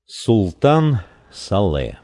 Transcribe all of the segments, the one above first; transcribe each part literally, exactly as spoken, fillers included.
Султан Сале.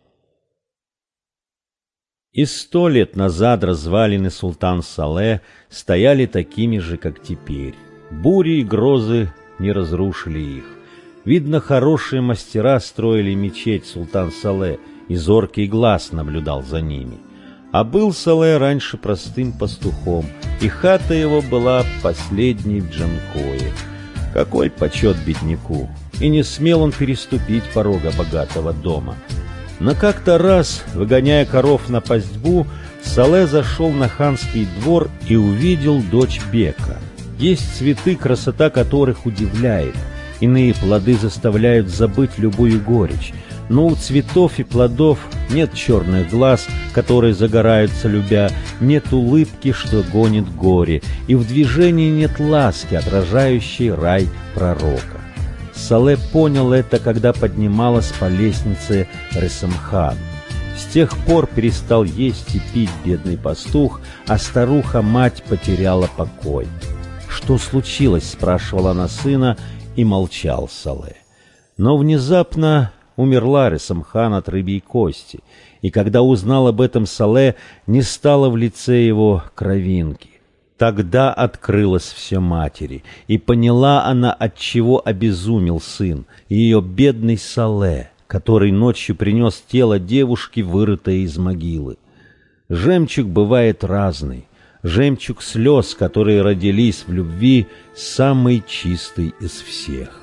И сто лет назад развалины Султан Сале стояли такими же, как теперь. Бури и грозы не разрушили их. Видно, хорошие мастера строили мечеть Султан Сале, и зоркий глаз наблюдал за ними. А был Сале раньше простым пастухом, и хата его была последней в Джанкое. Какой почет бедняку! И не смел он переступить порога богатого дома. Но как-то раз, выгоняя коров на пастьбу, Сале зашел на ханский двор и увидел дочь Бека. Есть цветы, красота которых удивляет. Иные плоды заставляют забыть любую горечь. Но у цветов и плодов нет черных глаз, которые загораются любя, нет улыбки, что гонит горе, и в движении нет ласки, отражающей рай пророка. Сале понял это, когда поднималась по лестнице Ресамхан. С тех пор перестал есть и пить бедный пастух, а старуха-мать потеряла покой. «Что случилось?» — спрашивала она сына, и молчал Сале. Но внезапно умерла Ресамхан от рыбьей кости, и когда узнал об этом Сале, не стало в лице его кровинки. Тогда открылось все матери, и поняла она, отчего обезумел сын, ее бедный Сале, который ночью принес тело девушки, вырытое из могилы. Жемчуг бывает разный, жемчуг слез, которые родились в любви, самый чистый из всех.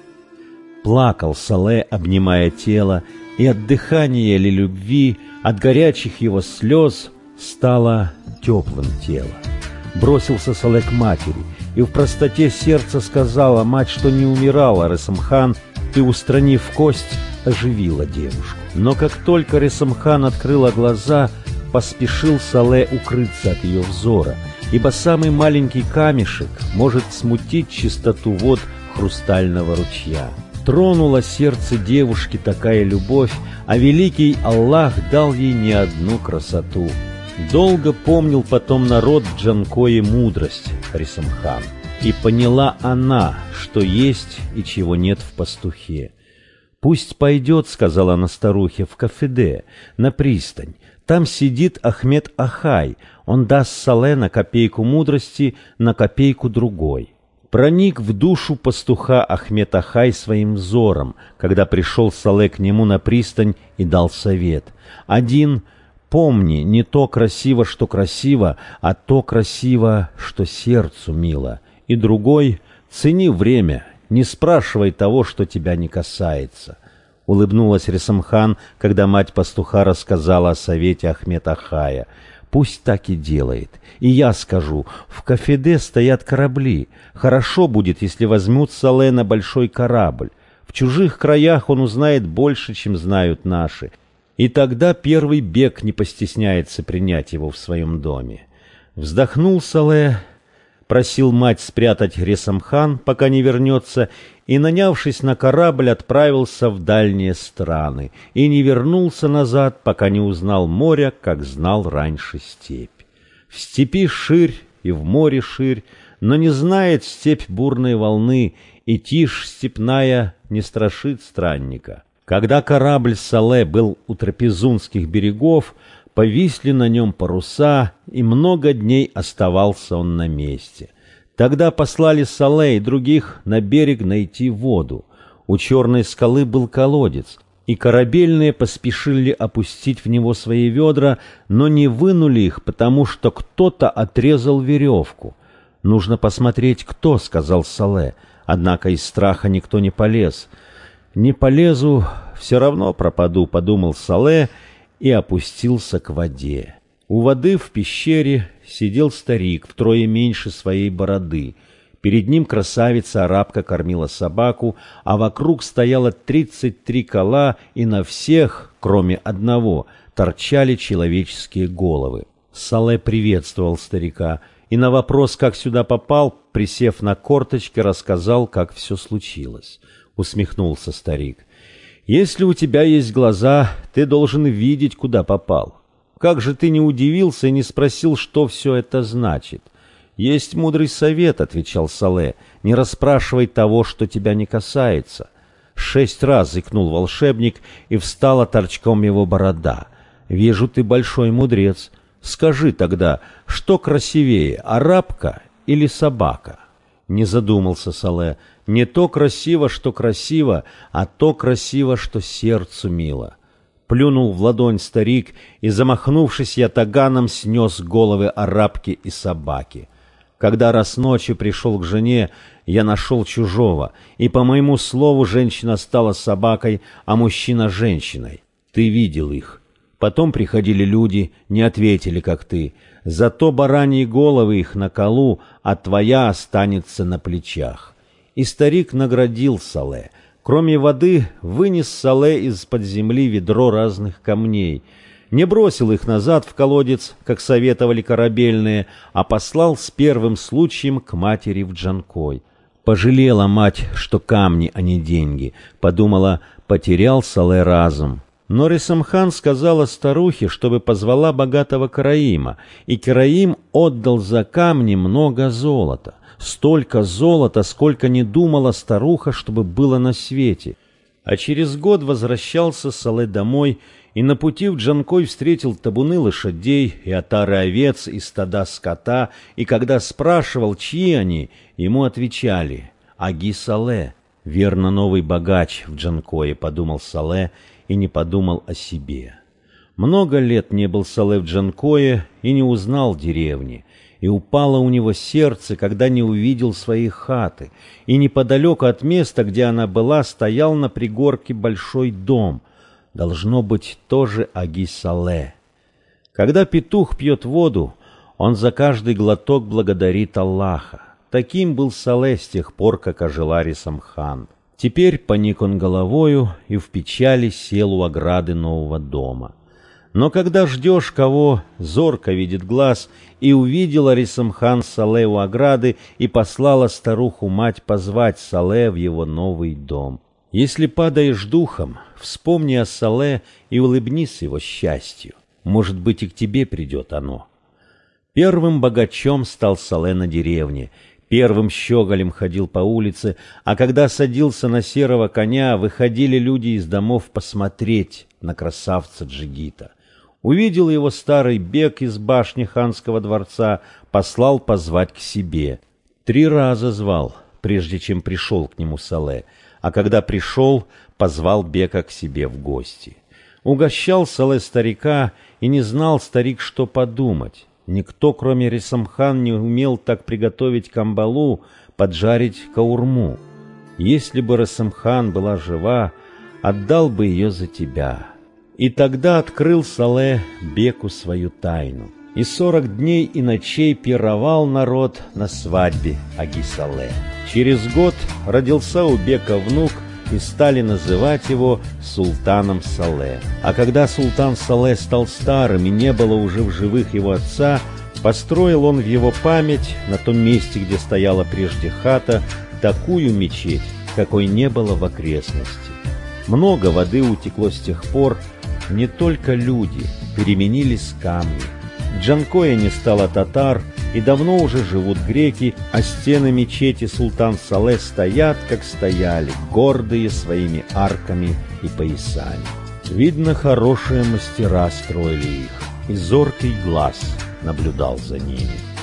Плакал Сале, обнимая тело, и от дыхания или любви, от горячих его слез стало теплым тело. Бросился Сале к матери, и в простоте сердца сказала мать, что не умирала Ресамхан, и, устранив кость, оживила девушку. Но как только Ресамхан открыла глаза, поспешил Сале укрыться от ее взора, ибо самый маленький камешек может смутить чистоту вод хрустального ручья. Тронула сердце девушки такая любовь, а великий Аллах дал ей не одну красоту. Долго помнил потом народ в Джанкое мудрость Ресамхан, и поняла она, что есть и чего нет в пастухе. «Пусть пойдет, — сказала она старухе, — в Кафеде, на пристань. Там сидит Ахмед Ахай, он даст Сале на копейку мудрости, на копейку другой». Проник в душу пастуха Ахмед Ахай своим взором, когда пришел Сале к нему на пристань и дал совет. Один — помни, не то красиво, что красиво, а то красиво, что сердцу мило. И другой — цени время, не спрашивай того, что тебя не касается. Улыбнулась Ресамхан, когда мать пастуха рассказала о совете Ахмед Ахая. Пусть так и делает. И я скажу, в Кафеде стоят корабли. Хорошо будет, если возьмут Сале на большой корабль. В чужих краях он узнает больше, чем знают наши. И тогда первый бег не постесняется принять его в своем доме. Вздохнул Сале, просил мать спрятать Ресамхан, пока не вернется, и, нанявшись на корабль, отправился в дальние страны, и не вернулся назад, пока не узнал моря, как знал раньше степь. В степи ширь и в море ширь, но не знает степь бурной волны, и тишь степная не страшит странника. Когда корабль Сале был у Трапезунских берегов, повисли на нем паруса, и много дней оставался он на месте. Тогда послали Сале и других на берег найти воду. У черной скалы был колодец, и корабельные поспешили опустить в него свои ведра, но не вынули их, потому что кто-то отрезал веревку. «Нужно посмотреть, кто», — сказал Сале, однако из страха никто не полез. «Не полезу, все равно пропаду», — подумал Сале и опустился к воде. У воды в пещере сидел старик, втрое меньше своей бороды. Перед ним красавица-арабка кормила собаку, а вокруг стояло тридцать три кола, и на всех, кроме одного, торчали человеческие головы. Сале приветствовал старика, и на вопрос, как сюда попал, присев на корточки, рассказал, как все случилось. Усмехнулся старик. «Если у тебя есть глаза, ты должен видеть, куда попал. Как же ты не удивился и не спросил, что все это значит?» «Есть мудрый совет», — отвечал Сале, — «не расспрашивай того, что тебя не касается». Шесть раз икнул волшебник, и встала торчком его борода. «Вижу, ты большой мудрец. Скажи тогда, что красивее, арабка или собака?» Не задумался Сале. «Не то красиво, что красиво, а то красиво, что сердцу мило». Плюнул в ладонь старик, и, замахнувшись, ятаганом снес головы арабки и собаки. Когда раз ночью пришел к жене, я нашел чужого, и, по моему слову, женщина стала собакой, а мужчина — женщиной. Ты видел их. Потом приходили люди, не ответили, как ты. Зато бараньи головы их на колу, а твоя останется на плечах. И старик наградил Сале. Кроме воды, вынес Сале из-под земли ведро разных камней. Не бросил их назад в колодец, как советовали корабельные, а послал с первым случаем к матери в Джанкой. Пожалела мать, что камни, а не деньги. Подумала, потерял Сале разум. Но Ресамхан сказала старухе, чтобы позвала богатого караима, и караим отдал за камни много золота. Столько золота, сколько не думала старуха, чтобы было на свете. А через год возвращался Сале домой, и на пути в Джанкой встретил табуны лошадей и отары овец и стада скота, и когда спрашивал, чьи они, ему отвечали: «Аги Сале». «Верно, новый богач в Джанкое», — подумал Сале, и не подумал о себе. Много лет не был Сале в Джанкое и не узнал деревни, и упало у него сердце, когда не увидел своей хаты, и неподалеку от места, где она была, стоял на пригорке большой дом. Должно быть, тоже Аги Сале. Когда петух пьет воду, он за каждый глоток благодарит Аллаха. Таким был Сале с тех пор, как ожила Ресамхан. Теперь поник он головою и в печали сел у ограды нового дома. Но когда ждешь кого, зорко видит глаз, и увидела Ресамхан Сале у ограды и послала старуху-мать позвать Сале в его новый дом. Если падаешь духом, вспомни о Сале и улыбнись его счастью. Может быть, и к тебе придет оно. Первым богачом стал Сале на деревне, первым щеголем ходил по улице, а когда садился на серого коня, выходили люди из домов посмотреть на красавца Джигита. Увидел его старый бек из башни ханского дворца, послал позвать к себе. Три раза звал, прежде чем пришел к нему Сале, а когда пришел, позвал бека к себе в гости. Угощал Сале старика, и не знал старик, что подумать. Никто, кроме Ресамхан, не умел так приготовить камбалу, поджарить каурму. Если бы Ресамхан была жива, отдал бы ее за тебя. И тогда открыл Сале беку свою тайну. И сорок дней и ночей пировал народ на свадьбе Аги Сале. Через год родился у бека внук, и стали называть его Султаном Сале. А когда Султан Сале стал старым и не было уже в живых его отца, построил он в его память на том месте, где стояла прежде хата, такую мечеть, какой не было в окрестности. Много воды утекло с тех пор, не только люди, переменились камни. В Джанкое не стало татар, и давно уже живут греки, а стены мечети Султан Сале стоят, как стояли, гордые своими арками и поясами. Видно, хорошие мастера строили их, и зоркий глаз наблюдал за ними.